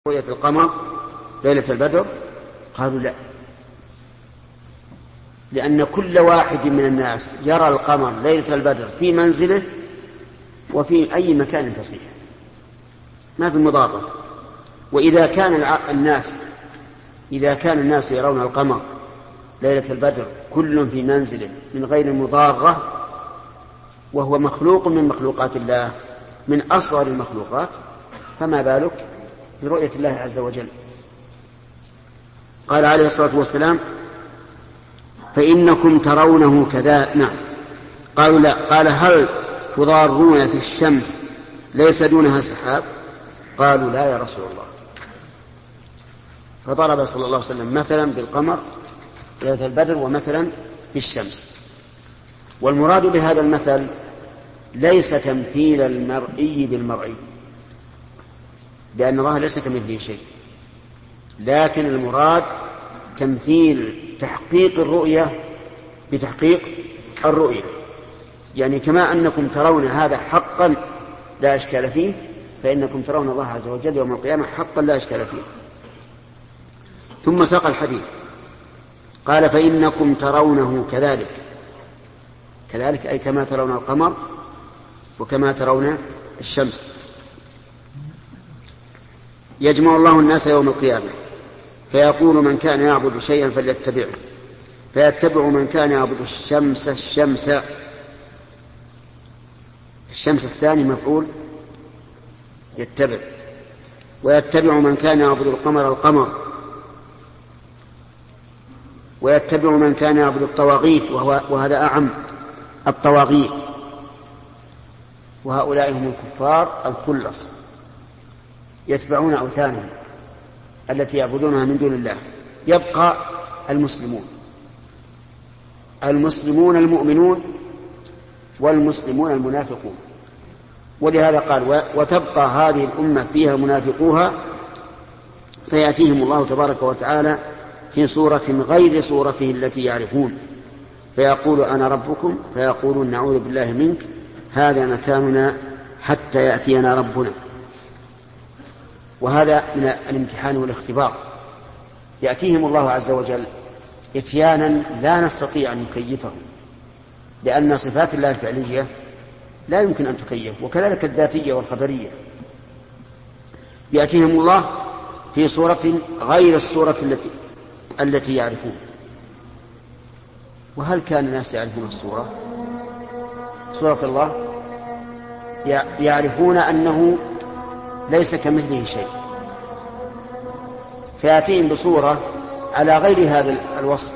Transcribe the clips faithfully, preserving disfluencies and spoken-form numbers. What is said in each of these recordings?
رؤية القمر ليلة البدر؟ قالوا لا، لأن كل واحد من الناس يرى القمر ليلة البدر في منزله وفي أي مكان فصيح، ما في مضارة. وإذا كان الناس إذا كان الناس يرون القمر ليلة البدر كل في منزله من غير مضارة، وهو مخلوق من مخلوقات الله، من أصغر المخلوقات، فما بالك برؤية الله عز وجل؟ قال عليه الصلاة والسلام: فإنكم ترونه كذا. نعم. قالوا لا. قال: هل تضارون في الشمس ليس دونها سحاب؟ قالوا لا يا رسول الله. فضرب صلى الله عليه وسلم مثلا بالقمر ليلة البدر ومثلا بالشمس. والمراد بهذا المثل ليس تمثيل المرئي بالمرئي، لأن الله ليس كمثله شيء، لكن المراد تمثيل تحقيق الرؤية بتحقيق الرؤية. يعني كما أنكم ترون هذا حقا لا إشكال فيه، فإنكم ترون الله عز وجل يوم القيامة حقا لا إشكال فيه. ثم ساق الحديث قال: فإنكم ترونه كذلك. كذلك أي كما ترون القمر وكما ترون الشمس. يجمع الله الناس يوم القيامة فيقول: من كان يعبد شيئا فليتبعه، فيتبع من كان يعبد الشمس الشمس. الشمس الثاني مفعول يتبع. ويتبع من كان يعبد القمر القمر. ويتبع من كان يعبد الطواغيت، وهو وهذا أعم، الطواغيت، وهؤلاء هم الكفار الخلص، يتبعون أوثانهم التي يعبدونها من دون الله. يبقى المسلمون المسلمون المؤمنون والمسلمون المنافقون. ولهذا قال: وتبقى هذه الأمة فيها منافقوها، فيأتيهم الله تبارك وتعالى في صورة غير صورته التي يعرفون، فيقول: أنا ربكم، فيقولون: نعوذ بالله منك، هذا مكاننا حتى يأتينا ربنا. وهذا من الامتحان والاختبار. يأتيهم الله عز وجل إتيانا لا نستطيع أن نكيفه، لأن صفات الله الفعلية لا يمكن أن تكيف، وكذلك الذاتية والخبرية. يأتيهم الله في صورة غير الصورة التي التي يعرفون. وهل كان الناس يعرفون الصورة صورة الله؟ يعرفون أنه ليس كمثله شيء، فيأتيهم بصورة على غير هذا الوصف.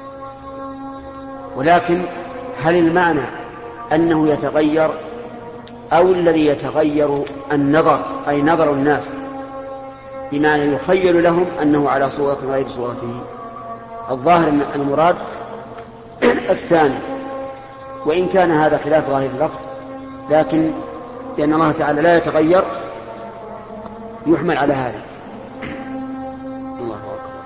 ولكن هل المعنى أنه يتغير، أو الذي يتغير النظر، أي نظر الناس، بمعنى يخيل لهم أنه على صورة غير صورته؟ الظاهر أن المراد الثاني، وإن كان هذا خلاف ظاهر اللفظ، لكن لأن الله تعالى لا يتغير يحمل على هذا. الله أكبر.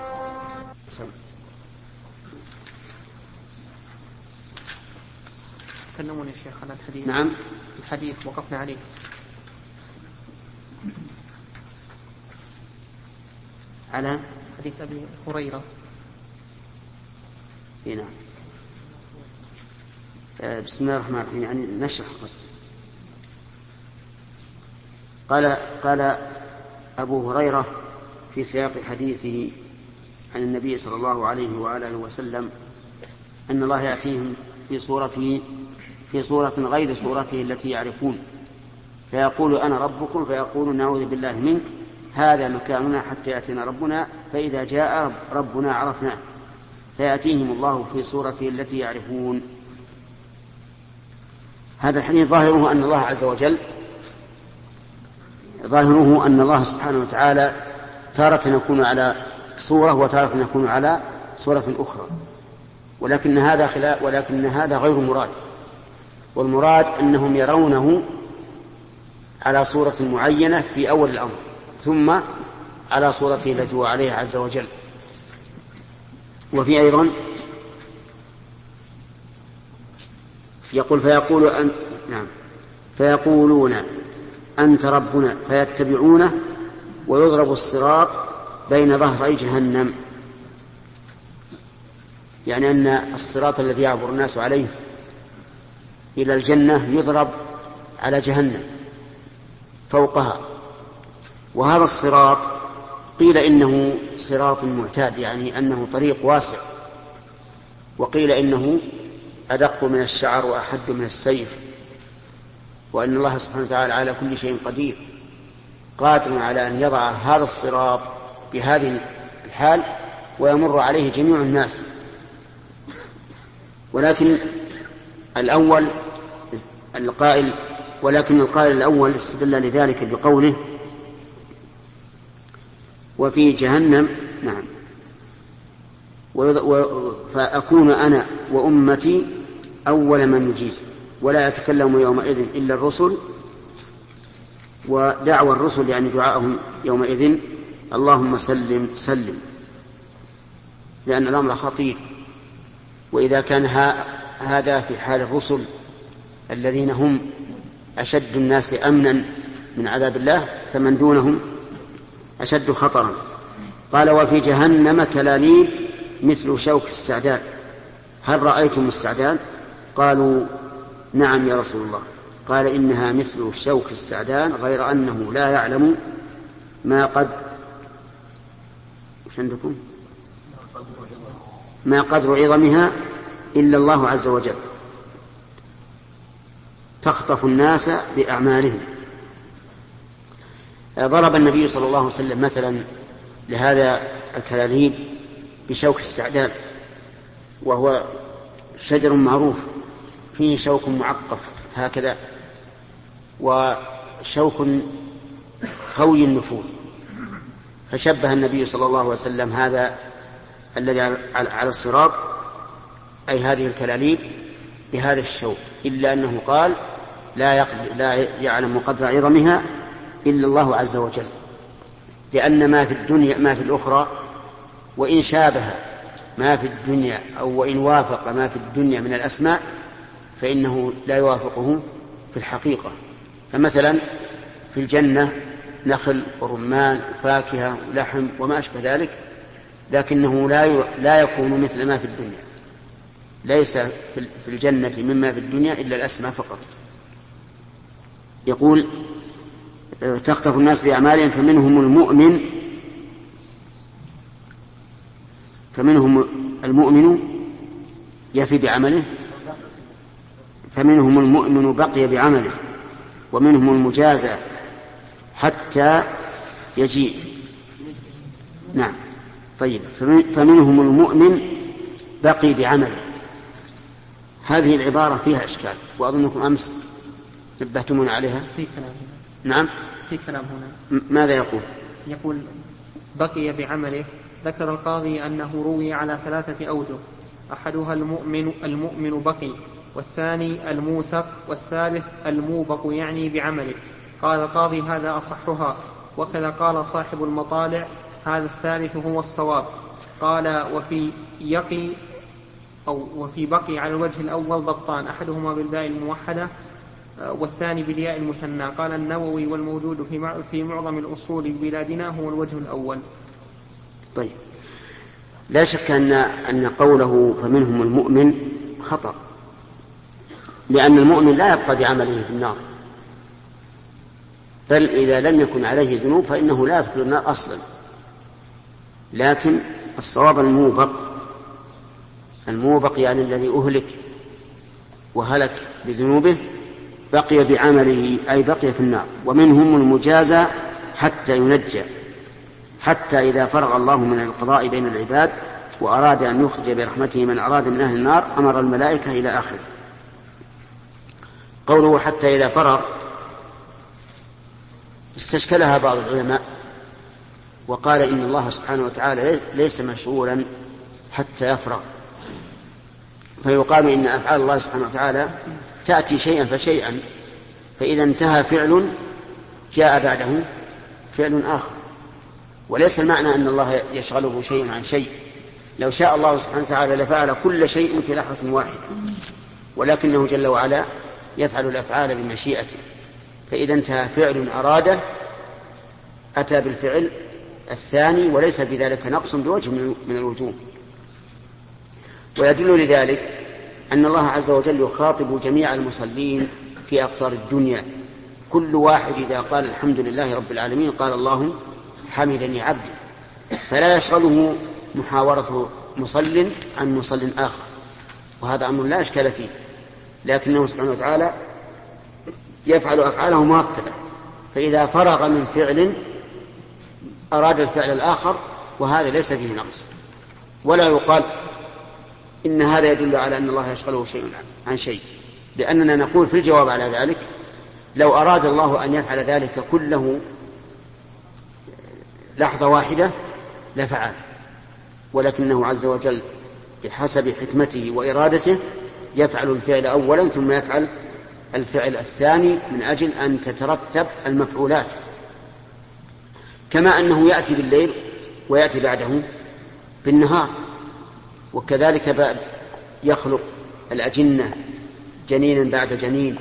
تكلمون يا شيخ على الحديث. نعم. الحديث وقفنا عليه على حديث أبي هريرة. نعم. بسم الله الرحمن الرحيم، يعني نشرح قصد. قال قال أبو هريرة في سياق حديثه عن النبي صلى الله عليه وآله وسلم أن الله يأتيهم في صورته في صورة غير صورته التي يعرفون، فيقول: أنا ربكم، فيقول: نعوذ بالله منك، هذا مكاننا حتى يأتينا ربنا، فإذا جاء ربنا عرفناه، فيأتيهم الله في صورته التي يعرفون. هذا الحديث ظاهره أن الله عز وجل ظاهره أن الله سبحانه وتعالى تارة يكون على صورة وتارة يكون على صورة أخرى، ولكن هذا خلاف ولكن هذا غير مراد. والمراد أنهم يرونه على صورة معينة في أول الأمر، ثم على صورته التي هو عليها عز وجل. وفي أيضا يقول: فيقول أن نعم فيقولون: أنت ربنا، فيتبعونه ويضرب الصراط بين ظهري جهنم، يعني أن الصراط الذي يعبر الناس عليه إلى الجنة يضرب على جهنم فوقها. وهذا الصراط قيل إنه صراط معتاد، يعني أنه طريق واسع، وقيل إنه أدق من الشعر وأحد من السيف، وأن الله سبحانه وتعالى على كل شيء قدير قادر على أن يضع هذا الصراط بهذه الحال ويمر عليه جميع الناس. ولكن الأول القائل ولكن القائل الأول استدل لذلك بقوله وفي جهنم نعم فأكون أنا وأمتي أول من يجيز ولا يتكلم يومئذ إلا الرسل. ودعوى الرسل يعني دعاءهم يومئذ اللهم سلم سلم، لأن الأمر خطير. وإذا كان هذا في حال الرسل الذين هم أشد الناس أمنا من عذاب الله، فمن دونهم أشد خطرا. قال وفي جهنم كلاليب مثل شوك السعدان، هل رأيتم السعدان؟ قالوا نعم يا رسول الله. قال إنها مثل شوك السعدان غير أنه لا يعلم ما قد وش عندكم ما قدر عظمها إلا الله عز وجل، تخطف الناس بأعمالهم. ضرب النبي صلى الله عليه وسلم مثلا لهذا الكلاليب بشوك السعدان، وهو شجر معروف فيه شوك معقف هكذا، وشوك قوي النفوذ. فشبه النبي صلى الله عليه وسلم هذا الذي على الصراط أي هذه الكلاليب بهذا الشوك، إلا أنه قال لا, لا يعلم قدر عظمها إلا الله عز وجل، لأن ما في الدنيا ما في الأخرى وإن شابه ما في الدنيا أو وإن وافق ما في الدنيا من الأسماء فإنه لا يوافقه في الحقيقة. فمثلا في الجنة نخل ورمان وفاكهة ولحم وما أشبه ذلك، لكنه لا لا يكون مثل ما في الدنيا. ليس في الجنة مما في الدنيا إلا الأسماء فقط. يقول تخطف الناس بأعمالهم فمنهم المؤمن فمنهم المؤمن يفي بعمله، فمنهم المؤمن بقي بعمله، ومنهم المجازى حتى يجيء. نعم طيب. فمنهم المؤمن بقي بعمله، هذه العبارة فيها إشكال، وأظنكم أمس نبهتمون عليها. في كلام نعم في كلام هنا. ماذا يقول؟ يقول بقي بعمله. ذكر القاضي أنه روي على ثلاثة أوجه، أحدها المؤمن المؤمن بقي، والثاني الموثق، والثالث الموبق يعني بعمله. قال القاضي هذا أصحها، وكذا قال صاحب المطالع هذا الثالث هو الصواب. قال وفي يقي أو وفي بقي على الوجه الأول ضبطان، أحدهما بالباء الموحدة والثاني بالياء المثنى. قال النووي والموجود في معظم الأصول بلادنا هو الوجه الأول. طيب لا شك أن أن قوله فمنهم المؤمن خطأ، لأن المؤمن لا يبقى بعمله في النار، بل إذا لم يكن عليه ذنوب فإنه لا يدخل النار أصلا. لكن الصواب الموبق، الموبق يعني الذي أهلك وهلك بذنوبه بقي بعمله أي بقي في النار. ومنهم المجازى حتى ينجى، حتى إذا فرغ الله من القضاء بين العباد وأراد أن يخرج برحمته من أراد من أهل النار أمر الملائكة إلى آخره. قوله حتى إذا فرغ استشكلها بعض العلماء وقال إن الله سبحانه وتعالى ليس مشغولا حتى يفرغ، فيقال إن أفعال الله سبحانه وتعالى تأتي شيئا فشيئا، فإذا انتهى فعل جاء بعده فعل آخر. وليس المعنى أن الله يشغله شيء عن شيء، لو شاء الله سبحانه وتعالى لفعل كل شيء في لحظة واحدة، ولكنه جل وعلا يفعل الأفعال بمشيئته، فإذا انتهى فعل أراده أتى بالفعل الثاني وليس في ذلك نقص بوجه من الوجوه. ويدل لذلك أن الله عز وجل يخاطب جميع المصلين في أقطار الدنيا، كل واحد إذا قال الحمد لله رب العالمين قال الله حمدني عبدي، فلا يشغله محاورة مصل عن مصل آخر، وهذا أمر لا إشكال فيه، لكنه سبحانه وتعالى يفعل أفعاله مرتبة، فإذا فرغ من فعل أراد الفعل الآخر، وهذا ليس فيه نقص. ولا يقال إن هذا يدل على أن الله يشغله شيء عن شيء، لأننا نقول في الجواب على ذلك لو أراد الله أن يفعل ذلك كله لحظة واحدة لفعل، ولكنه عز وجل بحسب حكمته وإرادته يفعل الفعل أولا ثم يفعل الفعل الثاني من أجل أن تترتب المفعولات، كما أنه يأتي بالليل ويأتي بعده بالنهار، وكذلك يخلق الأجنة جنينا بعد جنين،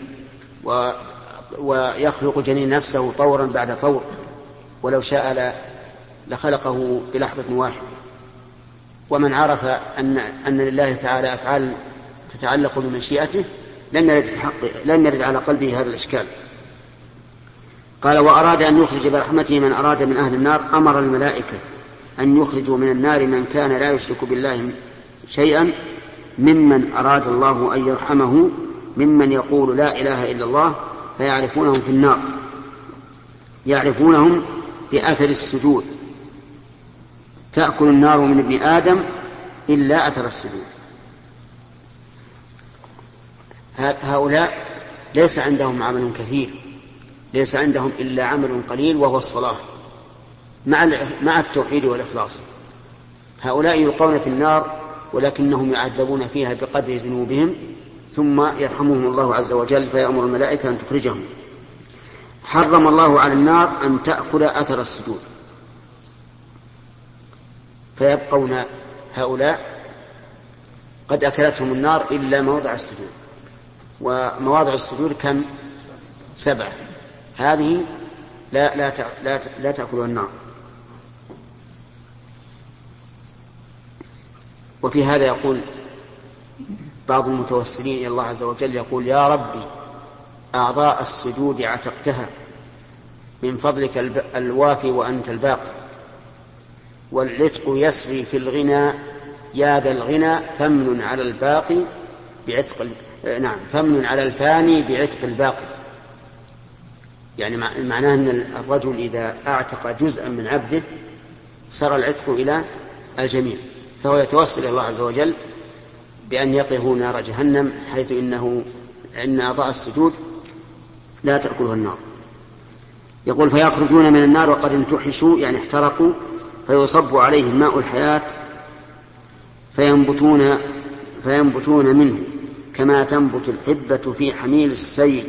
ويخلق جنين نفسه طورا بعد طور، ولو شاء لخلقه بلحظة واحدة. ومن عرف أن, أن لله تعالى أفعال تتعلق بمشيئته لم يرد, لم يرد على قلبه هذا الإشكال. قال وأراد أن يخرج برحمته من أراد من أهل النار أمر الملائكة أن يخرجوا من النار من كان لا يشرك بالله شيئا ممن أراد الله أن يرحمه ممن يقول لا إله إلا الله، فيعرفونهم في النار، يعرفونهم بأثر السجود، تأكل النار من ابن آدم إلا أثر السجود. هؤلاء ليس عندهم عمل كثير، ليس عندهم إلا عمل قليل وهو الصلاة مع التوحيد والإخلاص. هؤلاء يلقون في النار ولكنهم يعذبون فيها بقدر ذنوبهم، ثم يرحمهم الله عز وجل فيأمر الملائكة أن تخرجهم. حرم الله على النار أن تأكل أثر السجود، فيبقون هؤلاء قد أكلتهم النار إلا موضع السجود، ومواضع السجود كم؟ سبعة، هذه لا, لا, لا, لا تأكلها النار. وفي هذا يقول بعض المتوسلين إلى الله عز وجل، يقول يا ربي أعضاء السجود عتقتها من فضلك الوافي وأنت الباقي، والعتق يسري في الغنى يا ذا الغنى فمن على الباقي بعتق نعم فمن على الفاني بعتق الباقي. يعني معناه أن الرجل إذا أعتق جزءا من عبده صار العتق إلى الجميع، فهو يتوسل إلى الله عز وجل بأن يقيه نار جهنم، حيث إنه إن أعضاء السجود لا تأكله النار. يقول فيخرجون من النار وقد انتحشوا يعني احترقوا، فيصب عليهم ماء الحياة فينبتون, فينبتون منه كما تنبت الحبة في حميل السيل،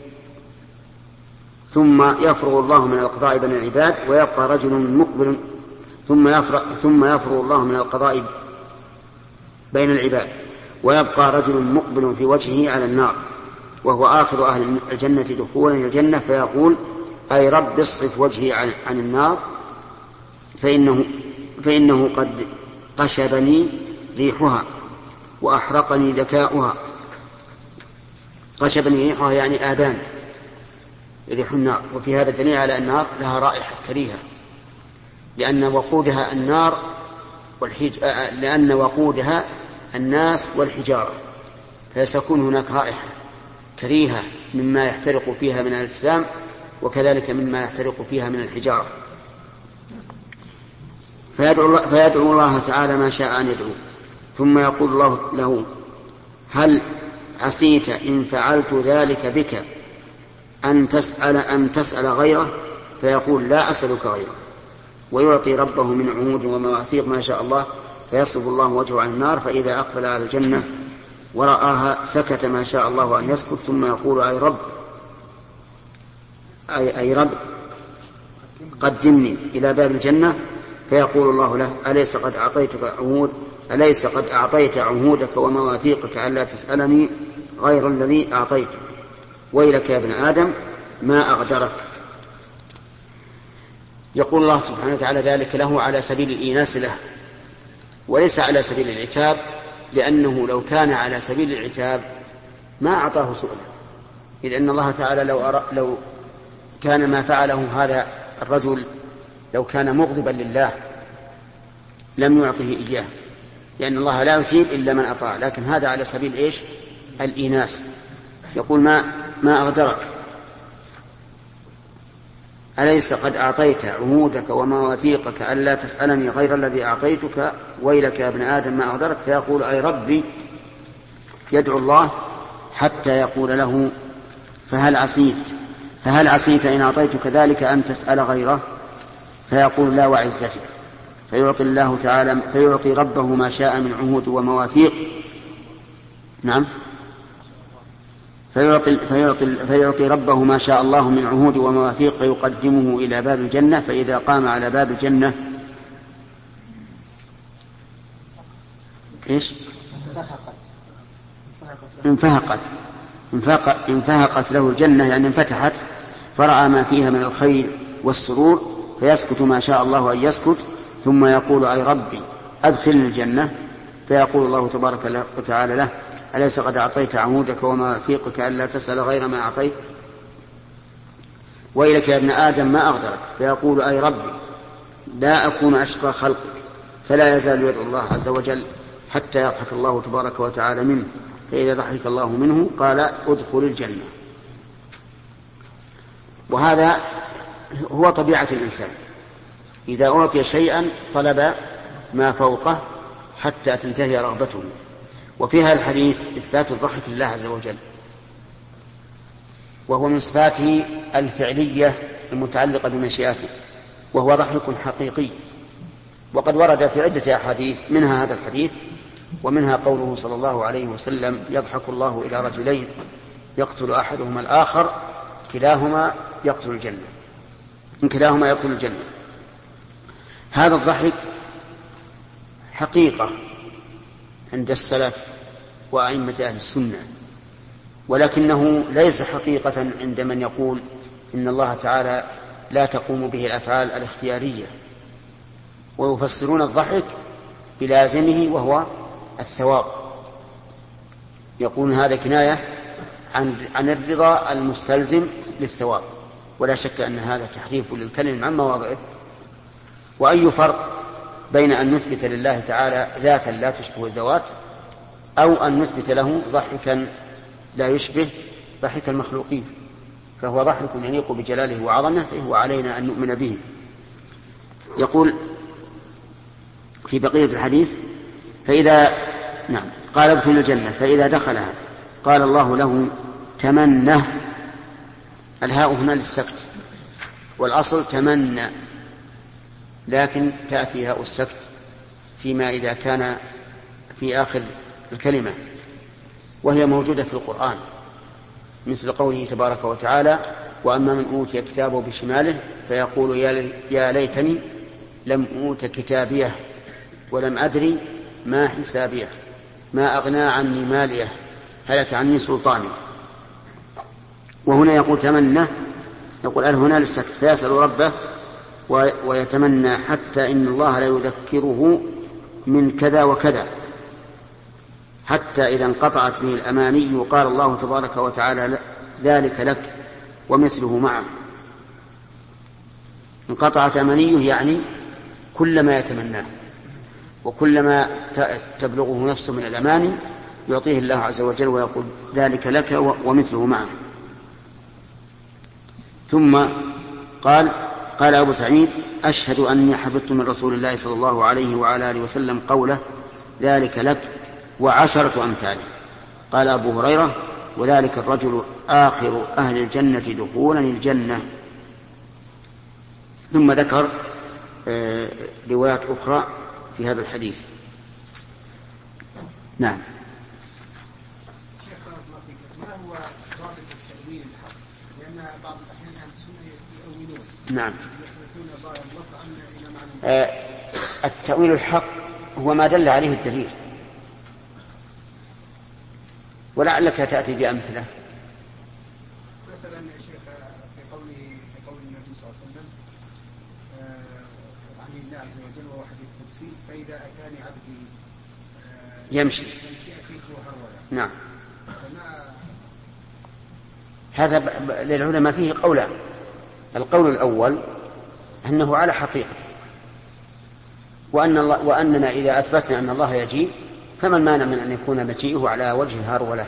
ثم يفرغ الله من القضاء بين العباد ويبقى رجل مقبل ثم يفرغ, ثم يفرغ الله من القضاء بين العباد ويبقى رجل مقبل في وجهه على النار وهو آخر أهل الجنة دخولا إلى الجنة، فيقول أي رب اصرف وجهي عن, عن النار فإنه, فإنه قد قشبني ريحها وأحرقني ذكاؤها. قشبني ريحها يعني آذان ريح النار، وفي هذا دليل على النار لها رائحة كريهة، لأن وقودها النار والحج... لأن وقودها الناس والحجارة، فيسكون هناك رائحة كريهة مما يحترق فيها من الأجسام، وكذلك مما يحترق فيها من الحجارة. فيدعو الله, فيدعو الله تعالى ما شاء أن يدعو، ثم يقول الله له هل عسيت إن فعلت ذلك بك أن تسأل, أن تسأل غيره؟ فيقول لا أسألك غيره، ويعطي ربه من عمود ومواثيق ما شاء الله، فيصرف الله وجهه عن النار، فإذا أقبل على الجنة ورآها سكت ما شاء الله أن يسكت، ثم يقول أي رب أي, أي رب قدمني إلى باب الجنة، فيقول الله له أليس قد أعطيتك عهود أليس قد أعطيت عهودك ومواثيقك ألا تسألني غير الذي يقول الله سبحانه وتعالى ذلك له على سبيل الإيناس له وليس على سبيل العتاب، لأنه لو كان على سبيل العتاب ما أعطاه سؤله، إذ أن الله تعالى لو, أرى لو كان ما فعله هذا الرجل لو كان مغضبا لله لم يعطه إياه، لأن الله لا يثيب إلا من أطاع، لكن هذا على سبيل إيش؟ الإيناس. يقول ما, ما أغدرك، أليس قد أعطيت عهودك ومواثيقك ألا تسألني غير الذي أعطيتك، ويلك يا ابن آدم ما أغدرك، فيقول أي ربي، يدعو الله حتى يقول له فهل عصيت فهل عصيت إن أعطيتك ذلك أن تسأل غيره، فيقول لا وعزتك، فيعطي الله تعالى فيعطي ربه ما شاء من عهود ومواثيق. نعم فيعطي, فيعطي, فيعطي ربه ما شاء الله من عهود ومواثيق، فيقدمه إلى باب الجنة، فإذا قام على باب الجنة إيش؟ انفهقت انفهقت له الجنة، يعني انفتحت، فرأى ما فيها من الخير والسرور، فيسكت ما شاء الله أن يسكت، ثم يقول أي ربي أدخلني الجنة، فيقول الله تبارك وتعالى له أليس قد أعطيت عهودك ومواثيقك ألا تسأل غير ما أعطيت، ويلك يا ابن آدم ما أغدرك، فيقول أي ربي لا أكون أشقى خلقك، فلا يزال يدعو الله عز وجل حتى يضحك الله تبارك وتعالى منه، فإذا ضحك الله منه قال ادخل الجنة. وهذا هو طبيعة الإنسان، إذا أعطي شيئا طلب ما فوقه حتى تنتهي رغبته. وفيها الحديث إثبات الضحك لله عز وجل، وهو من صفاته الفعلية المتعلقة بمشيئته، وهو ضحك حقيقي. وقد ورد في عدة أحاديث، منها هذا الحديث، ومنها قوله صلى الله عليه وسلم يضحك الله إلى رجلين يقتل أحدهما الآخر كلاهما يقتل الجنة إن كلاهما يقتل الجنة. هذا الضحك حقيقة عند السلف وأئمة أهل السنة، ولكنه ليس حقيقة عند من يقول إن الله تعالى لا تقوم به الأفعال الاختيارية، ويفسرون الضحك بلازمه وهو الثواب، يقول هذا كناية عن, عن الرضا المستلزم للثواب، ولا شك أن هذا تحريف للكلم عن مواضعه. وأي فرق بين أن نثبت لله تعالى ذاتا لا تشبه الذوات، أو أن نثبت له ضحكا لا يشبه ضحك المخلوقين، فهو ضحك يليق بجلاله وعظمته، وعلينا أن نؤمن به. يقول في بقية الحديث فإذا نعم قال ادخل الجنة، فإذا دخلها قال الله له تمنى، الهاء هنا للسكت، والأصل تمنى، لكن تأتي هاء السكت فيما إذا كان في آخر الكلمة، وهي موجودة في القرآن، مثل قوله تبارك وتعالى وأما من أوتي كتابه بشماله فيقول يا ليتني لم أوت كتابيه ولم أدري ما حسابيه ما أغنى عني ماليه هلك عني سلطاني. وهنا يقول تمنى، يقول أل هنا للسكت، فيسأل ربه ويتمنى حتى إن الله لا يذكره من كذا وكذا، حتى إذا انقطعت به الأماني قال الله تبارك وتعالى ذلك لك ومثله معه. انقطعت أمانيه يعني كلما يتمناه، وكلما تبلغه نفسه من الأماني يعطيه الله عز وجل ويقول ذلك لك ومثله معه. ثم قال قال أبو سعيد أشهد أني حفظت من رسول الله صلى الله عليه وعلى آله وسلم قوله ذلك لك وعشرة أمثاله. قال أبو هريرة وذلك الرجل آخر أهل الجنة دخولا الجنة. ثم ذكر آه روايات أخرى في هذا الحديث. نعم. ما هو ضابط التأويل الحق؟ لأن بعض الأحيان أهل السنة يؤولون. نعم. آه التأويل الحق هو ما دل عليه الدليل، ولعلك تأتي بأمثلة. مثلا يا شيخ في قوله في قول النبي صلى الله عليه وسلم وهو حديث قدسي فإذا أتاني عبدي يمشي يمشي أتيته هرولا. نعم. فما هذا ب... ب... للعلماء فيه قولان. القول الأول أنه على حقيقته، وأن الله وأننا إذا أثبتنا أن الله يجيء فما المانع من أن يكون مجيئه على وجه الهرولة.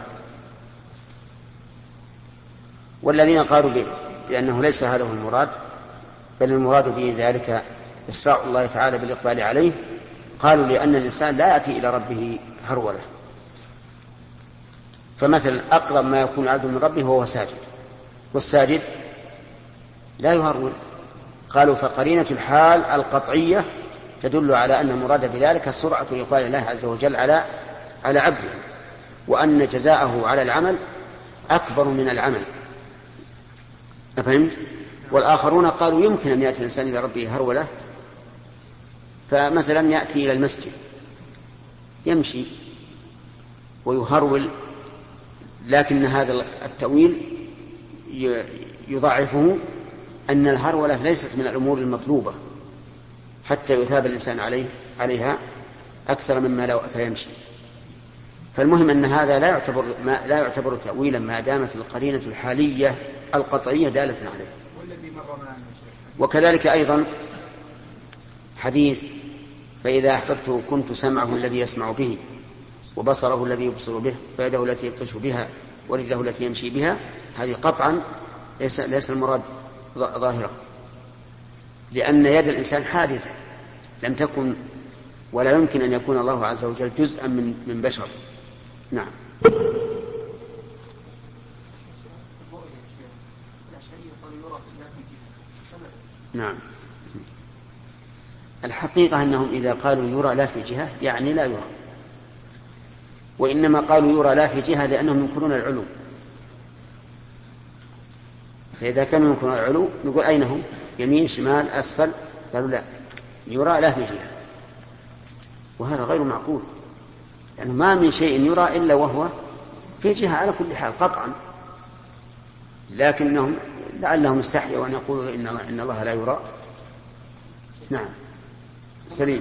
والذين قالوا به بأنه ليس هذا هو المراد، بل المراد به ذلك إسراع الله تعالى بالإقبال عليه، قالوا لأن الإنسان لا يأتي إلى ربه هرولة. فمثلا أقرب ما يكون العبد من ربه وهو ساجد، والساجد لا يهرول. قالوا فقرينة الحال القطعية تدل على أن المراد بذلك سرعة إقبال الله عز وجل على على عبده، وأن جزاءه على العمل أكبر من العمل. أفهمت؟ والآخرون قالوا يمكن أن يأتي الإنسان إلى ربه هرولة، فمثلا يأتي إلى المسجد يمشي ويهرول، لكن هذا التأويل يضاعفه أن الهرولة ليست من الأمور المطلوبة حتى يثاب الإنسان عليه عليها أكثر مما لو أتى يمشي. فالمهم أن هذا لا يعتبر ما لا يعتبر تأويلا ما دامت القرينة الحالية القطعية دالة عليه. وكذلك أيضا حديث فإذا أحببته كنت سمعه الذي يسمع به، وبصره الذي يبصر به، ويده التي يبطش بها، ورجله التي يمشي بها. هذه قطعا ليس, ليس المراد ظاهرة، لأن يد الإنسان حادثة لم تكن ولا يمكن أن يكون الله عز وجل جزءا من, من بشر. نعم. نعم. الحقيقة أنهم إذا قالوا يرى لا في جهة يعني لا يرى، وإنما قالوا يرى لا في جهة لأنهم ينكرون العلو. فإذا كانوا ينكرون العلو نقول أين هم؟ يمين شمال أسفل؟ قالوا لا، يرى لا في جهة، وهذا غير معقول، لأنه ما من شيء يرى إلا وهو في جهة على كل حال قطعا. لكنهم لعلهم استحيوا أن يقولوا إن, إن الله لا يرى. نعم. سليم.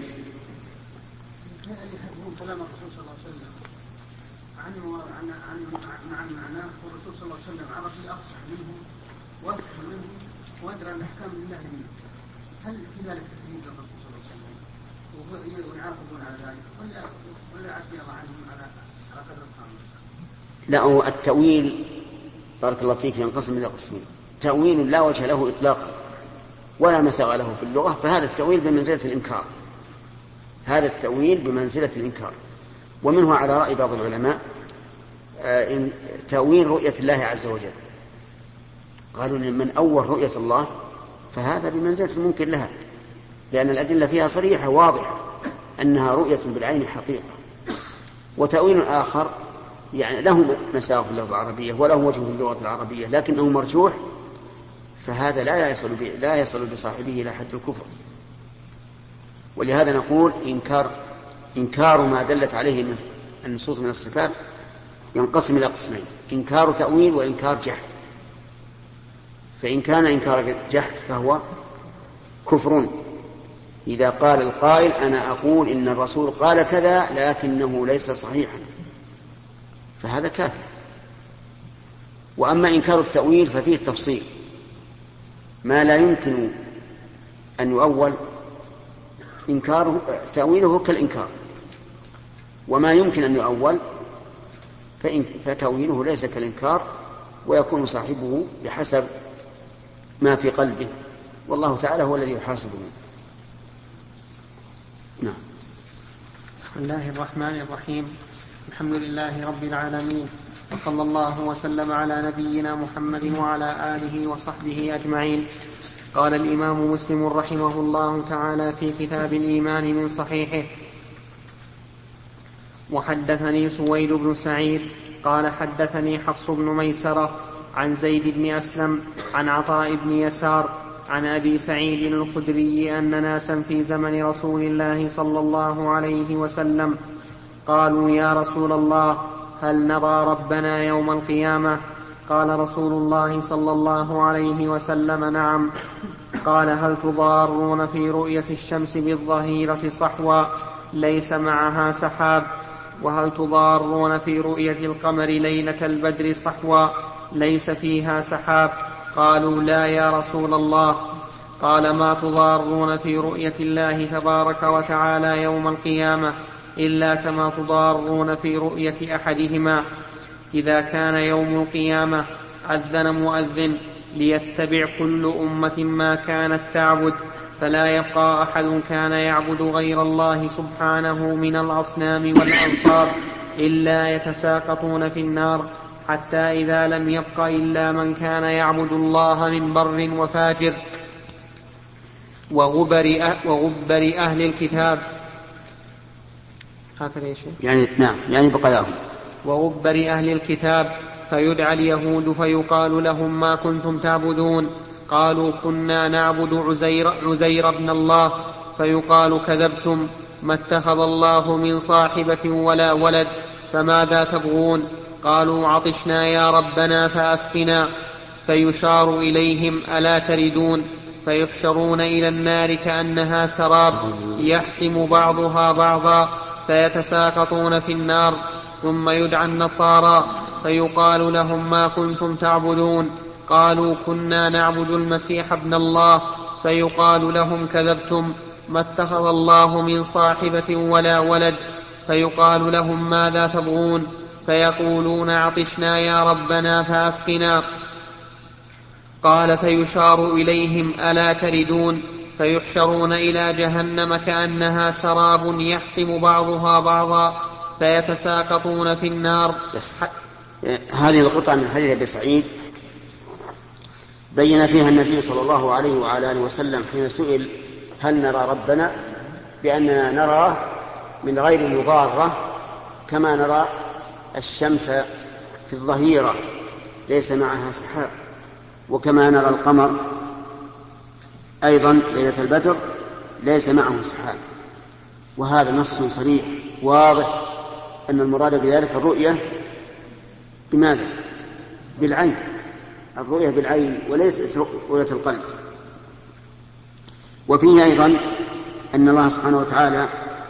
كلام الرسول صلى الله عليه وسلم عنه عن عن عن معناه، والرسول صلى الله عليه وسلم عرف الأفصح منه وأفهم منه وأدرى الأحكام لله منه. هل في ذلك تكليف الرسول صلى الله عليه وسلم ويعاقبون على ذلك ولا ولا عفي الله عنهم على على قدر القانون؟ لا، التأويل بارك الله فيك ينقسم إلى قسمين: تأويل لا وجه له إطلاقا ولا مساغ له في اللغة، فهذا التأويل بمنزلة الإنكار، هذا التأويل بمنزلة الإنكار. ومنه على رأي بعض العلماء إن تأويل رؤية الله عز وجل، قالوا من أول رؤية الله فهذا بمنزلة المنكر لها، لأن الأدلة فيها صريحة واضحة أنها رؤية بالعين حقيقة. وتأويل آخر يعني له مساغ في اللغة العربية وله وجه في اللغة العربية لكنه مرجوح، فهذا لا يصل لا يصل بصاحبه إلى حد الكفر. ولهذا نقول إنكار إنكار ما دلت عليه النصوص من الصفات ينقسم إلى قسمين: إنكار تأويل وإنكار جحد. فإن كان إنكار جحد فهو كفر، إذا قال القائل أنا أقول إن الرسول قال كذا لكنه ليس صحيحا، فهذا كافر. وأما إنكار التأويل ففيه تفصيل: ما لا يمكن أن يؤول إنكاره تأويله كالإنكار، وما يمكن أن يؤول فتأويله ليس كالإنكار، ويكون صاحبه بحسب ما في قلبه، والله تعالى هو الذي يحاسبه. نعم. بسم الله الرحمن الرحيم. الحمد لله رب العالمين، وصلى الله وسلم على نبينا محمد وعلى آله وصحبه أجمعين. قال الإمام مسلم رحمه الله تعالى في كتاب الإيمان من صحيحه: وحدثني سويد بن سعيد قال حدثني حفص بن ميسرة عن زيد بن أسلم عن عطاء بن يسار عن أبي سعيد الخدري أن ناسا في زمن رسول الله صلى الله عليه وسلم قالوا: يا رسول الله، هل نرى ربنا يوم القيامة؟ قال رسول الله صلى الله عليه وسلم نعم. قال هل تضارون في رؤية الشمس بالظهيرة صحوا ليس معها سحاب؟ وهل تضارون في رؤية القمر ليلة البدر صحوا ليس فيها سحاب؟ قالوا لا يا رسول الله. قال ما تضارون في رؤية الله تبارك وتعالى يوم القيامة إلا كما تضارون في رؤية أحدهما. إذا كان يوم القيامة أذن مؤذن ليتبع كل أمة ما كانت تعبد، فلا يبقى أحد كان يعبد غير الله سبحانه من الأصنام والأنصار إلا يتساقطون في النار، حتى إذا لم يبق إلا من كان يعبد الله من بر وفاجر وغبر, وغبر أهل الكتاب. هكذا يا شيخ؟ يعني نعم، يعني بقاياهم. وغبر أهل الكتاب، فيدعى اليهود فيقال لهم ما كنتم تعبدون؟ قالوا كنا نعبد عزير, عزير ابن الله. فيقال كذبتم، ما اتخذ الله من صاحبة ولا ولد، فماذا تبغون؟ قالوا عطشنا يا ربنا فأسقنا. فيشار إليهم ألا تردون؟ فيحشرون إلى النار كأنها سراب يحتم بعضها بعضا فيتساقطون في النار. ثم يدعى النصارى فيقال لهم ما كنتم تعبدون؟ قالوا كنا نعبد المسيح ابن الله. فيقال لهم كذبتم، ما اتخذ الله من صاحبة ولا ولد. فيقال لهم ماذا تبغون؟ فيقولون عطشنا يا ربنا فأسقنا. قال فيشار إليهم ألا تردون؟ فيحشرون إلى جهنم كأنها سراب يحتم بعضها بعضا فيتساقطون في النار. بس هذه القطعة من حديث أبي سعيد بين فيها النبي صلى الله عليه وعلى آله وسلم حين سئل هل نرى ربنا بأننا نراه من غير مضارة كما نرى الشمس في الظهيرة ليس معها سحاب، وكما نرى القمر أيضا ليلة البدر ليس معه سحاب. وهذا نص صريح واضح أن المراد بذلك الرؤية بماذا؟ بالعين، الرؤية بالعين وليس رؤية القلب. وفيه أيضا أن الله سبحانه وتعالى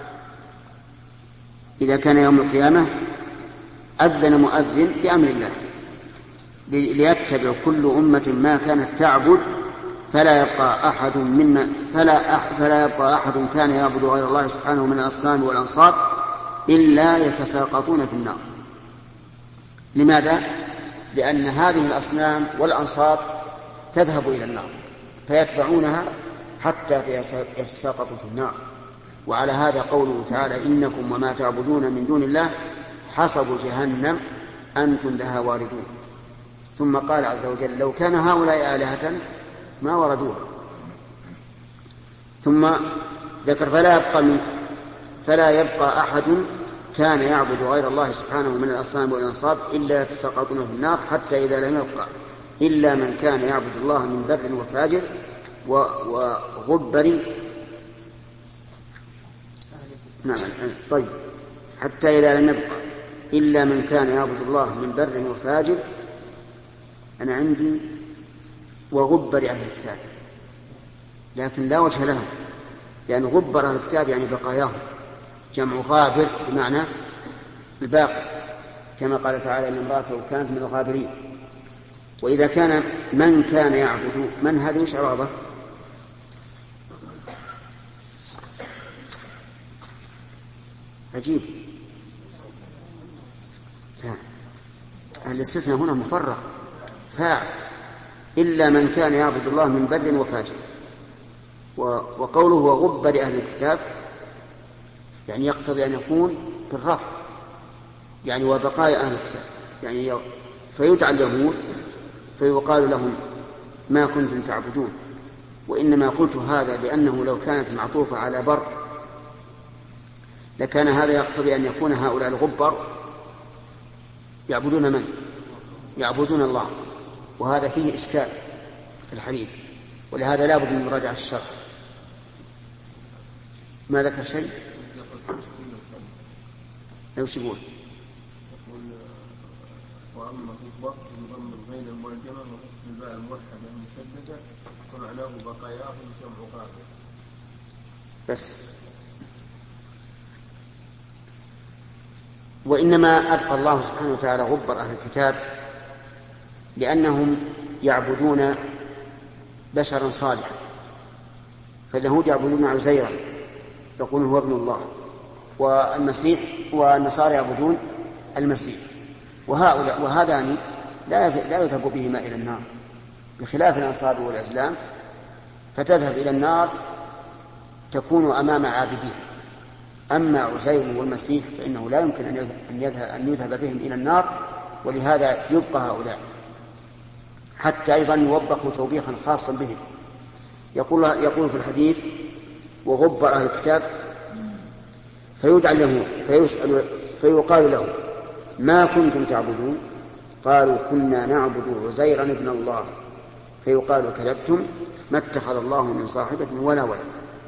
إذا كان يوم القيامة أذن مؤذن بأمر الله ليتبع كل أمة ما كانت تعبد، فلا يبقى أحد منا فلا, أح فلا يبقى أحد كان يعبد غير الله سبحانه من الأصنام والأنصاب إلا يتساقطون في النار. لماذا؟ لأن هذه الأصنام والأنصاب تذهب إلى النار فيتبعونها حتى يتساقطوا في النار. وعلى هذا قوله تعالى إنكم وما تعبدون من دون الله حصب جهنم أنتم لها واردون. ثم قال عز وجل لو كان هؤلاء آلهة ما وردوها. ثم ذكر فلا يبقى, من فلا يبقى أحد كان يعبد غير الله سبحانه من الأصنام والأنصاب إلا يتساقطون في النار حتى إذا لم يبقى إلا من كان يعبد الله من بر وفاجر وغبر. نعم طيب حتى إذا لم يبقى إلا من كان يعبد الله من بر وفاجر. أنا عندي وغبر أهل الكتاب، لكن لا وجه لهم، لأن غبر أهل الكتاب يعني بقاياهم، جمع غابر بمعنى الباقي، كما قال تعالى إن امرأته كانت من الغابرين. وإذا كان من كان يعبد من هذه وش عرابة؟ عجيب. الاستثناء هنا مفرغ فاعل إلا من كان يعبد الله من بر وفاجر. وقوله وغبر أهل الكتاب يعني يقتضي أن يكون بالرفع، يعني وبقايا أهل الكتاب، يعني فيدعى اليهود فيقال لهم ما كنتم تعبدون. وإنما قلت هذا لأنه لو كانت معطوفة على بر لكان هذا يقتضي أن يكون هؤلاء الغبر يعبدون من؟ يعبدون الله، وهذا فيه إشكال في الحديث، ولهذا لا بد من مراجعة الشرح. ما ذكر شيء؟ ايش يقول؟ وأما غبة بضم الغين المعجمة وفتح الباء الموحدة المشددة ومعناه بقاياه جمع قابل. بس. وإنما أبقى الله سبحانه وتعالى غبر أهل الكتاب لأنهم يعبدون بشرا صالحا، فاليهود يعبدون عزيرا يقولون هو ابن الله، والمسيح والنصارى يعبدون المسيح، وهؤلاء وهذان لا يذهب بهما إلى النار، بخلاف الأنصار والأزلام فتذهب إلى النار تكون أمام عابدين. أما عزير والمسيح فإنه لا يمكن أن يذهب, أن يذهب بهم إلى النار، ولهذا يبقى هؤلاء حتى أيضا يوبخوا توبيخا خاصا بهم. يقول, يقول في الحديث وغبر أهل الكتاب فيدعى اليهود فيسأل فيقال لهم ما كنتم تعبدون؟ قالوا كنا نعبد عزيرا ابن الله. فيقال كذبتم ما اتخذ الله من صاحبة ولا ولد.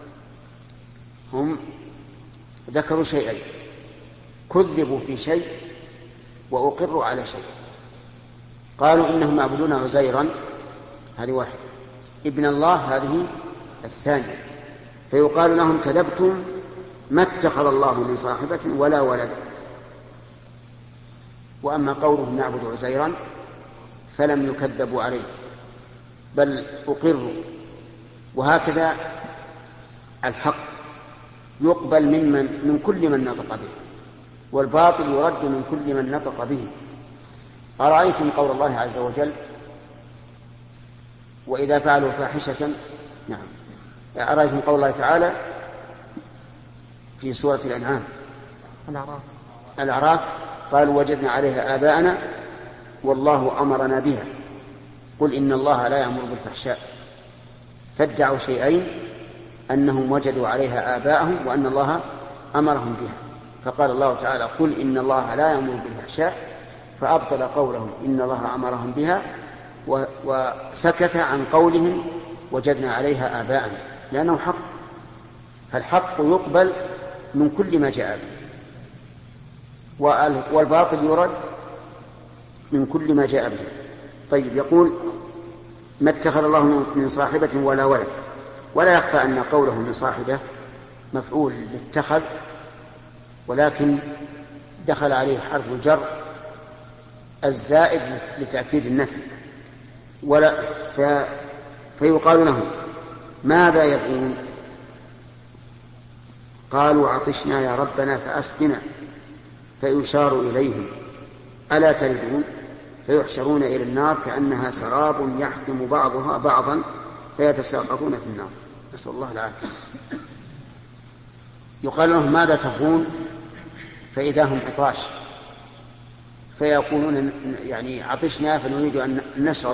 هم ذكروا شيئين، كذبوا في شيء وأقروا على شيء. قالوا إنهم يعبدون عزيرا، هذه واحدة، ابن الله هذه الثانية. فيقال لهم كذبتم ما اتخذ الله من صاحبة ولا ولد. وأما قولهم نعبد عزيرا فلم يكذبوا عليه بل أقروا. وهكذا الحق يقبل من, من, من كل من نطق به، والباطل يرد من كل من نطق به. أرأيتم قول الله عز وجل وإذا فعلوا فاحشة، نعم، أرأيتم قول الله تعالى في سورة الأنعام الأعراف الأعراف قالوا وجدنا عليها آباءنا والله أمرنا بها قل إن الله لا يأمر بالفحشاء. فادعوا شيئين، أنهم وجدوا عليها آباءهم وأن الله أمرهم بها. فقال الله تعالى قل إن الله لا يأمر بالفحشاء، فأبطل قولهم إن الله أمرهم بها وسكت عن قولهم وجدنا عليها آباءنا، لأنه حق. فالحق يقبل من كل ما جاء به، والباطل يرد من كل ما جاء به. طيب، يقول ما اتخذ الله من صاحبة ولا ولد. ولا يخفى أن قوله من صاحبة مفعول لاتخذ، ولكن دخل عليه حرف الجر الزائد لتأكيد النفي. ولا ف... فيقال لهم ماذا يبغون؟ قالوا عطشنا يا ربنا فأسقنا. فيشار إليهم ألا تردون؟ فيحشرون إلى النار كأنها سراب يحكم بعضها بعضا فيتساقطون في النار، نسأل الله العافية. يقال لهم ماذا تبغون؟ فإذا هم عطاش، فيقولون يعني عطشنا فنريد أن نشرب،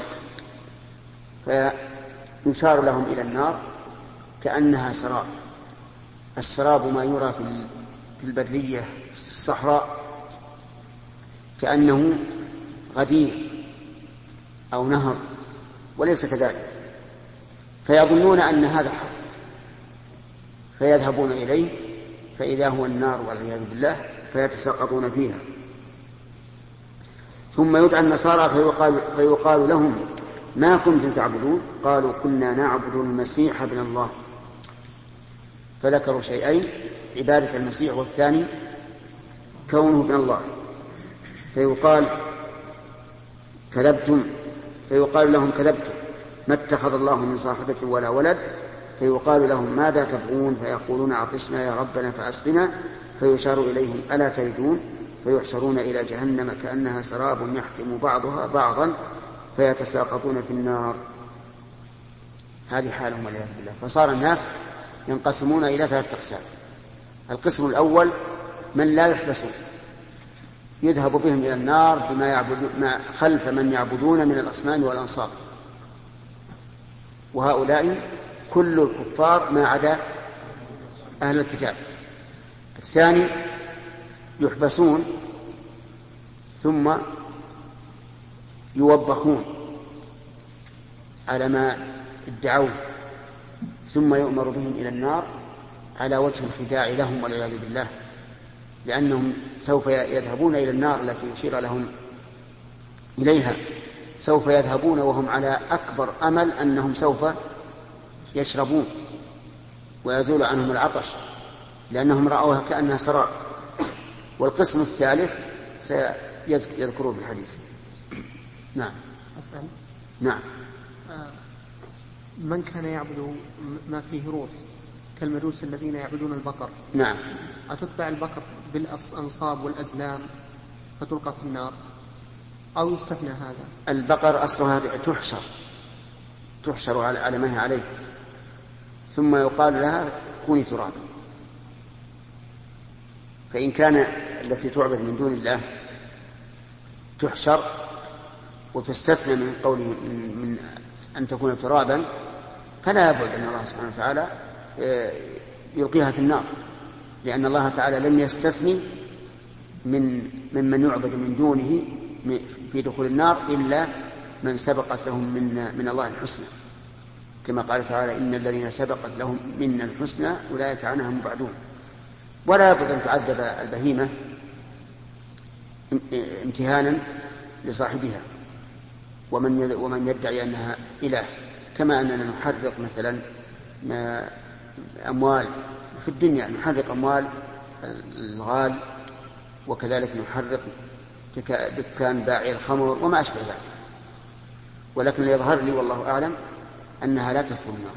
فيشار لهم إلى النار كأنها سراب. السراب ما يرى في البرية الصحراء كأنه غدير أو نهر، وليس كذلك. فيظنون أن هذا حق فيذهبون إليه فإذا هو النار والعياذ بالله، فيتساقطون فيها. ثم يدعى النصارى فيقال, فيقال لهم ما كنتم تعبدون؟ قالوا كنا نعبد المسيح ابن الله. فذكروا شيئين، عبادة المسيح، والثاني كونه ابن الله. فيقال كذبتم، فيقال لهم كذبتم ما اتخذ الله من صاحبة ولا ولد. فيقال لهم ماذا تبغون؟ فيقولون عطشنا يا ربنا فأسقنا. فيشار إليهم ألا تردون؟ فيحشرون إلى جهنم كأنها سراب يحكم بعضها بعضا فيتساقطون في النار. هذه حالهم والعياذ بالله. فصار الناس ينقسمون إلى ثلاثة أقسام. القسم الأول من لا يحبسون، يذهب بهم إلى النار بما يعبدون ما خلف من يعبدون من الأصنام والأنصاب، وهؤلاء كل الكفار ما عدا أهل الكتاب. الثاني يحبسون ثم يوبخون على ما ادعوه، ثم يؤمر بهم إلى النار على وجه الخداع لهم والعياذ بالله، لأنهم سوف يذهبون إلى النار التي يشير لهم إليها سوف يذهبون وهم على أكبر أمل أنهم سوف يشربون ويزول عنهم العطش لأنهم رأوها كأنها سراب. والقسم الثالث سيذكره بالحديث. نعم. أسأل. نعم. من كان يعبد ما فيه روح كالمجوس الذين يعبدون البقر، نعم، أتتبع البقر بالأنصاب والأزلام فتلقى في النار أو يستثنى هذا؟ البقر أصلها تحشر تحشر على ما هي عليه ثم يقال لها كوني ترابا. فإن كان التي تعبد من دون الله تحشر وتستثنى من قوله من أن تكون ترابا فلا يبعد أن الله سبحانه وتعالى يلقيها في النار، لأن الله تعالى لم يستثني من ممن يعبد من دونه في دخول النار إلا من سبقت لهم من, من الله الحسنى، كما قال تعالى إن الذين سبقت لهم منا الحسنى أولئك عنها مبعدون. ولا يبعد أن تعذب البهيمة امتهانا لصاحبها ومن ومن يدعي أنها إله، كما أننا نحرق مثلا أموال في الدنيا، نحرق أموال الغال، وكذلك نحرق دكان باعي الخمر وما أشبه ذلك. ولكن يظهر لي والله أعلم أنها لا تدخل النار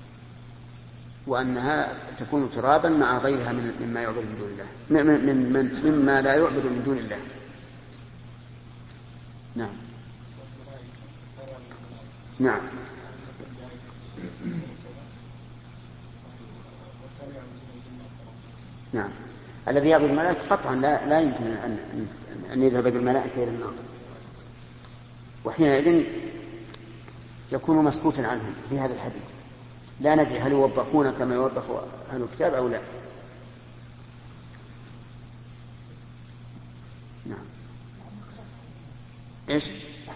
وأنها تكون ترابا مع غيرها مما يعبد من دون الله من من من مما لا يعبد من دون الله. نعم. نعم. نعم. الذي يعبد الملائكة قطعا لا, لا يمكن أن, أن يذهب بالملائكة إلى النار، وحينئذ يكون مسكوتا عنهم في هذا الحديث. لا ندري هل يوبخون كما يوبخ أهل الكتاب أو لا. نعم. إيش؟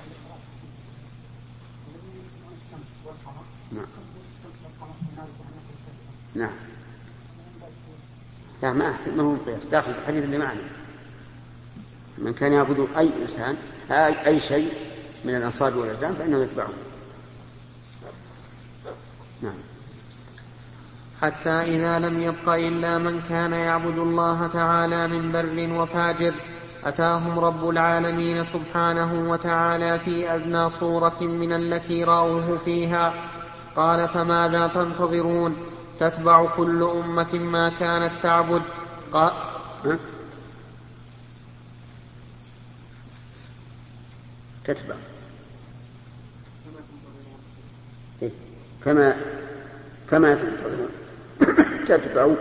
نعم. نعم. لا ما ما هو قياس، داخل في الحديث اللي معنا. من كان يعبد أي إنسان أي شيء من الأنصاب والأزلام فإنه يتبعه. نعم. حتى إذا لم يبق إلا من كان يعبد الله تعالى من بر وفاجر أتاهم رب العالمين سبحانه وتعالى في أدنى صورة من التي رأوه فيها. قال فماذا تنتظرون؟ تتبع كل أمة ما كانت تعبد. قال تتبع إيه؟ كما كما تنتظرون تتبع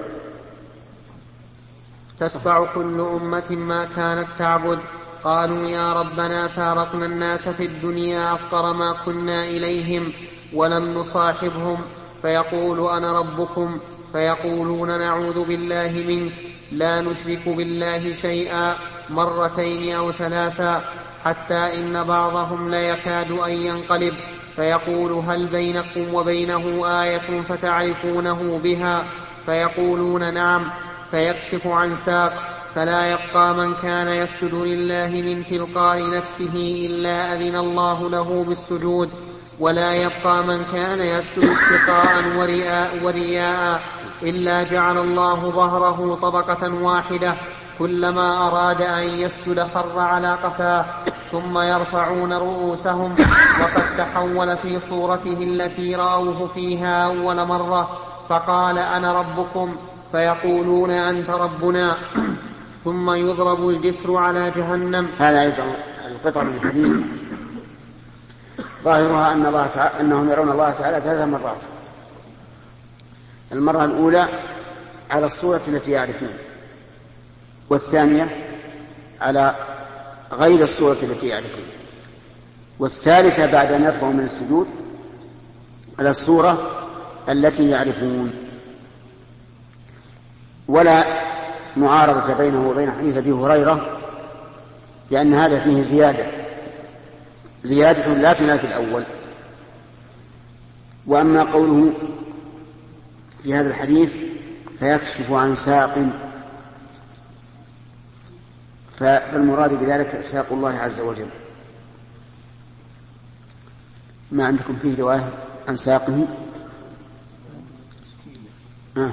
تتبع كل أمة ما كانت تعبد. قالوا يا ربنا فارقنا الناس في الدنيا أفقر ما كنا إليهم ولم نصاحبهم، فيقول أنا ربكم، فيقولون نعوذ بالله منك، لا نشرك بالله شيئا، مرتين أو ثلاثا، حتى إن بعضهم ليكاد أن ينقلب فيقول هل بينكم وبينه آية فتعرفونه بها؟ فيقولون نعم، فيكشف عن ساق فلا يبقى من كان يسجد لله من تلقاء نفسه إلا أذن الله له بالسجود، ولا يبقى من كان يسجد اتقاء ورياء, ورياء إلا جعل الله ظهره طبقة واحدة، كلما أراد أن يسجد خر على قفاه، ثم يرفعون رؤوسهم وقد تحول في صورته التي رأوه فيها أول مرة، فقال أنا ربكم، فيقولون أنت ربنا، ثم يضرب الجسر على جهنم. هذا أيضا القطع من الحديث ظاهرها أن الله تعالى أنهم يرون الله تعالى ثلاث مرات. المرة الأولى على الصورة التي يعرفون، والثانية على غير الصورة التي يعرفون، والثالثة بعد أن يرفعوا من السجود على الصورة التي يعرفون. ولا معارضة بينه وبين حديث أبي هريرة، لأن هذا فيه زيادة زيادة لا تنافي الأول. وأما قوله في هذا الحديث فيكشف عن ساق، فالمراد بذلك ساق الله عز وجل، ما عندكم فيه رواية عن ساقه؟ آه.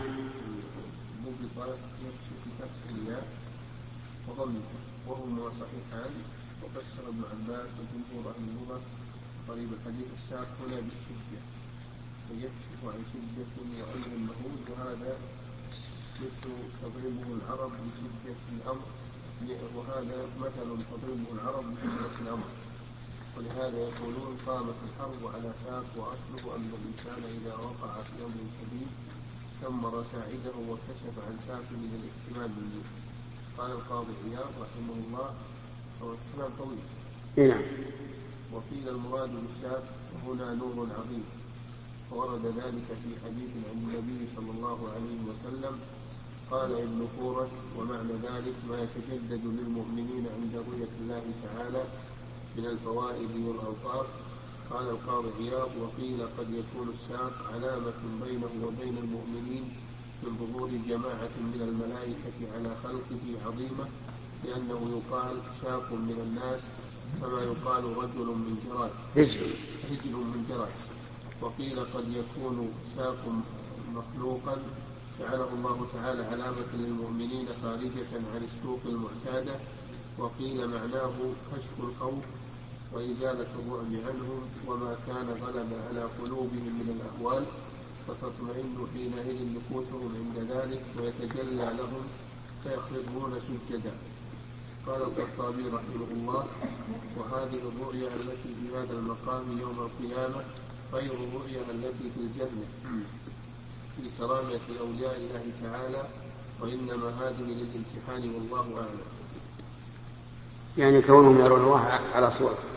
وهما صحيحان. وفسر ابن عباس وجمهور أهل اللغة قريب الحديث الساق هنا بالشدة ويكشف عن شدة وأمر مهول، وهذا مثل تضربه العرب بشدة الأمر، وهذا مثل تضربه العرب بشدة الأمر. ولهذا يقولون قامت الحرب على ساق، وأصله أن الإنسان إذا وقع في أمر شديد ثمر ساعده وكشف عن ساقه للاحتمال منه. قال القاضي عياض رحمه الله: هو كلام طويل. نعم. وقيل المراد بالساق هنا نور عظيم، وورد ذلك في حديث عن النبي صلى الله عليه وسلم. قال ابن فورة: ومعنى ذلك ما يتجدد للمؤمنين عند رؤية الله تعالى من الفوائد والأوقاف. قال القاضي عياض: وقيل قد يكون الساق علامة بينه وبين المؤمنين من ظهور جماعة من الملائكة على خلقه عظيمة، لأنه يقال شاق من الناس كما يقال رجل من جراد رجل رجل من جراد. وقيل قد يكون ساق مخلوقا جعله الله تعالى علامة للمؤمنين خارجة عن السوق المعتادة. وقيل معناه كشف الخوف وإزالة الرعب عنهم وما كان غلب على قلوبهم من الأهوال، فتطمئن حينئذ نفوسهم عند ذلك ويتجلى لهم فيخرجون سجدا. قال الخطابي رحمه الله: وهذه الرؤيا التي في هذا المقام يوم القيامة غير الرؤيا التي في الجنة لكرامة أولياء الله تعالى، وإنما هذه للامتحان والله أعلم. يعني كونهم يرون الله على صورته.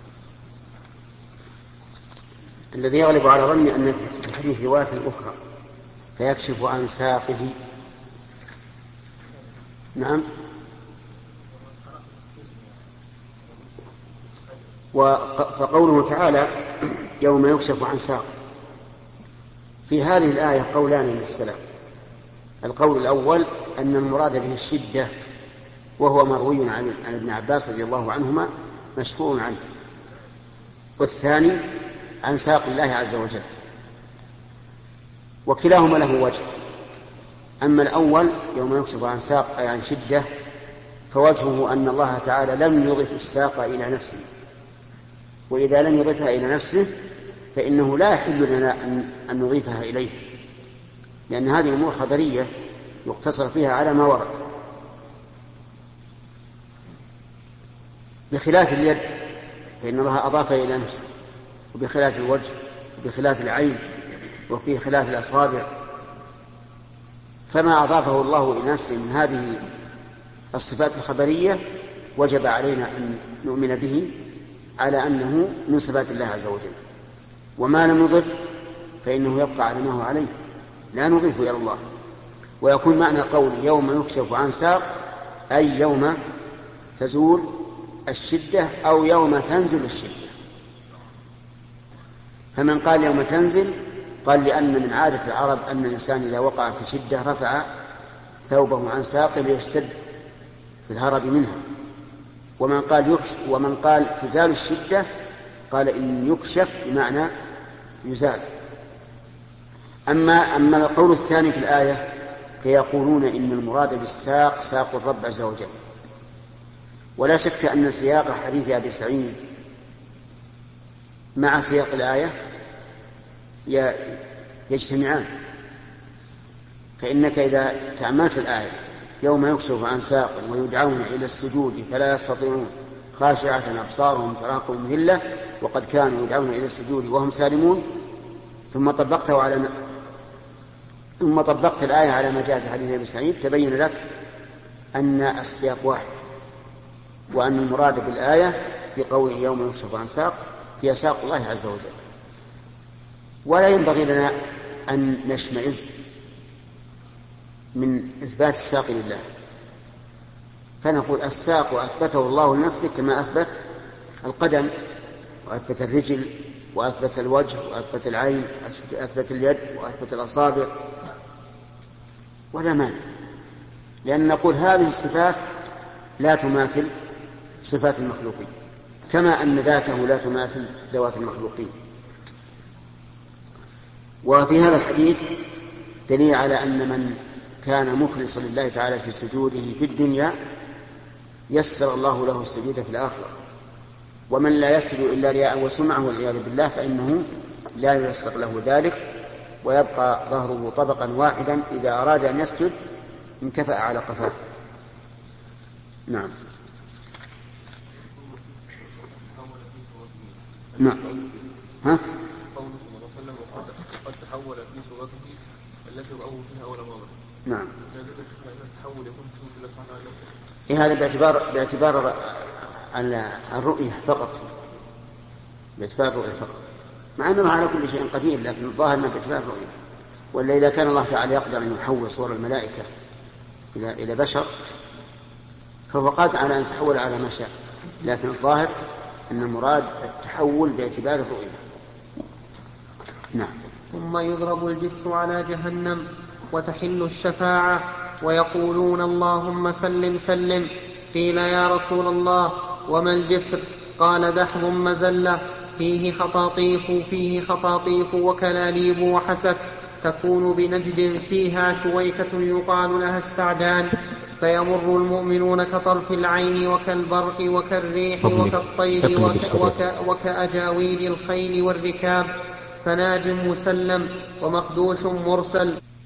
الذي يغلب على ظني أن في الحديث رواية أخرى فيكشف عن ساقه. نعم. فقوله تعالى يوم يكشف عن ساق، في هذه الآية قولان للسلام. القول الأول أن المراد به الشدة، وهو مروي عن ابن عباس رضي الله عنهما مشهور عنه. والثاني عن ساق الله عز وجل، وكلاهما له وجه. أما الأول يوم يكشف عن ساق أي عن شدة، فوجهه أن الله تعالى لم يضف الساق إلى نفسه، وإذا لم يضفها إلى نفسه فإنه لا يحل لنا أن نضيفها إليه، لأن هذه أمور خبرية يقتصر فيها على ما ورد، بخلاف اليد فإن الله أضافها إلى نفسه، وبخلاف الوجه، وبخلاف العين، وبخلاف الأصابع. فما أضافه الله إلى نفسه من هذه الصفات الخبرية وجب علينا أن نؤمن به على أنه من صفات الله عز وجل. وما لم نضف فإنه يبقى على ما هو عليه، لا نضيف إلى الله. ويكون معنى قول يوم يكشف عن ساق أي يوم تزول الشدة أو يوم تنزل الشدة. فمن قال يوم تنزل قال لأن من عادة العرب أن الإنسان إذا وقع في شدة رفع ثوبه عن ساقه ليشتد في الهرب منها. ومن قال يكشف ومن قال تزال الشدة قال إن يكشف بمعنى يزال. أما أما القول الثاني في الآية فيقولون إن المراد بالساق ساق الرب عز وجل. ولا شك أن سياق حديث أبي سعيد مع سياق الآية يجتمعان. فإنك إذا تأملت الآية يوم يكشف عن ساق ويدعون إلى السجود فلا يستطيعون خاشعة أبصارهم تراقهم ذلة وقد كانوا يدعون إلى السجود وهم سالمون، ثم طبقته على ثم طبقت الآية على ما جاء في حديث أبي سعيد، تبين لك أن السياق واحد، وأن المراد بالآية في قوله يوم يكشف عن ساق هي ساق الله عز وجل. ولا ينبغي لنا أن نشمئز من إثبات الساق لله، فنقول الساق أثبته الله لنفسه كما أثبت القدم وأثبت الرجل وأثبت الوجه وأثبت العين وأثبت اليد وأثبت الأصابع، ولا مانع، لأن نقول هذه الصفات لا تماثل صفات المخلوقين، كما أن ذاته لا تماثل ذوات المخلوقين. وفي هذا الحديث دليل على أن من كان مخلصا لله تعالى في سجوده في الدنيا يسر الله له السجود في الآخرة، ومن لا يسجد إلا رياء وسمعه والعياذ بالله فإنه لا ييسر له ذلك، ويبقى ظهره طبقا واحدا إذا أراد أن يسجد انكفأ على قفاه. نعم. نعم. ها؟ قوله صلى الله عليه وسلم قد تحول في صورته التي رأوه فيها أول مرة. نعم. التحول يكون في الله سبحانه وتعالى. إيه هذا باعتبار باعتبار الرؤية فقط، باعتبار الرؤية فقط، مع أن الله على كل شيء قدير، لكن الظاهر أنه باعتبار الرؤية. ولا إذا كان الله تعالى يقدر أن يحول صور الملائكة إلى إلى بشر فهو قادر على أن يتحول على ما شاء، لكن الظاهر أن المراد التحول باعتبار الرؤية. نعم. ثم يضرب الجسر على جهنم وتحل الشفاعة ويقولون اللهم سلم سلم. قيل يا رسول الله وما الجسر؟ قال دحض مزلة فيه خطاطيف فيه خطاطيف وكلاليب وحسك، تكون بنجد فيها شويكة يقال لها السعدان، فيمر المؤمنون كطرف العين وكالبرق وكالريح وكالطير وك وك وكأجاويل الخيل والركاب، فناج مسلم ومخدوش مرسل.